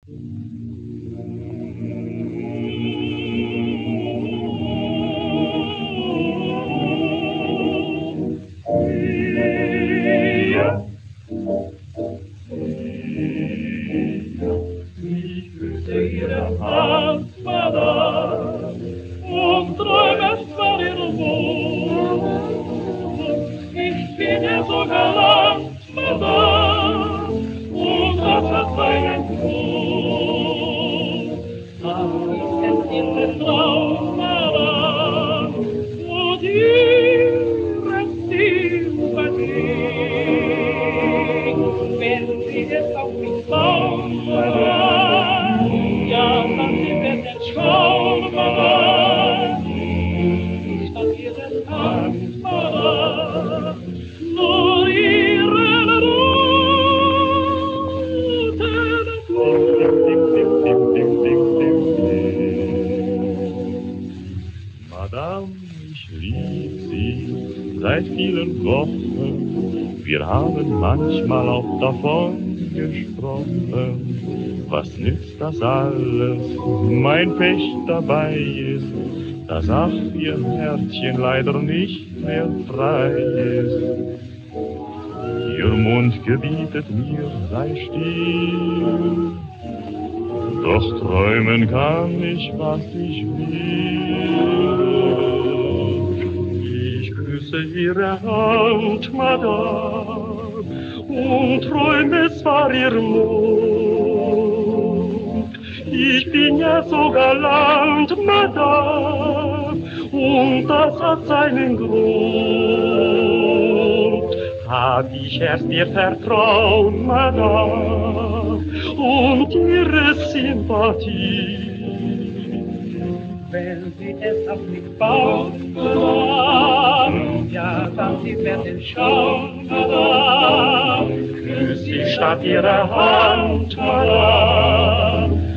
Ich küsse ihre Hand, Madame, und träume vor ihrem Mund. Ich bin ja so galant, Madame, und das hat einen Grund. Ach, es ist der Traum, Madame, und ihre Sympathie. Wenn sie es auf mich bauen, Madame, ja, dann wird es schauen, Madame, statt ihrer Hand, Madame, nur ihren roten Madame, ich lieb Sie seit vielen Wochen. Wir haben manchmal auch davon gesprochen. Was nützt das alles? Mein Pech dabei ist, dass auch Ihr Herzchen leider nicht mehr frei ist. Ihr Mund gebietet mir, sei still. Doch träumen kann ich, was ich will. Ich küsse Ihre Hand, Madame, und träume, es war Ihr Mund. Ich bin ja so galant, Madame, und das hat seinen Grund. Hab ich erst Ihr Vertrauen, Madame, und Ihre Sympathie. Wenn sie es auf mich bauen, Madame, ja, dann sie werden schauen, Madame, Küss sie statt Ihrer Hand, Madame,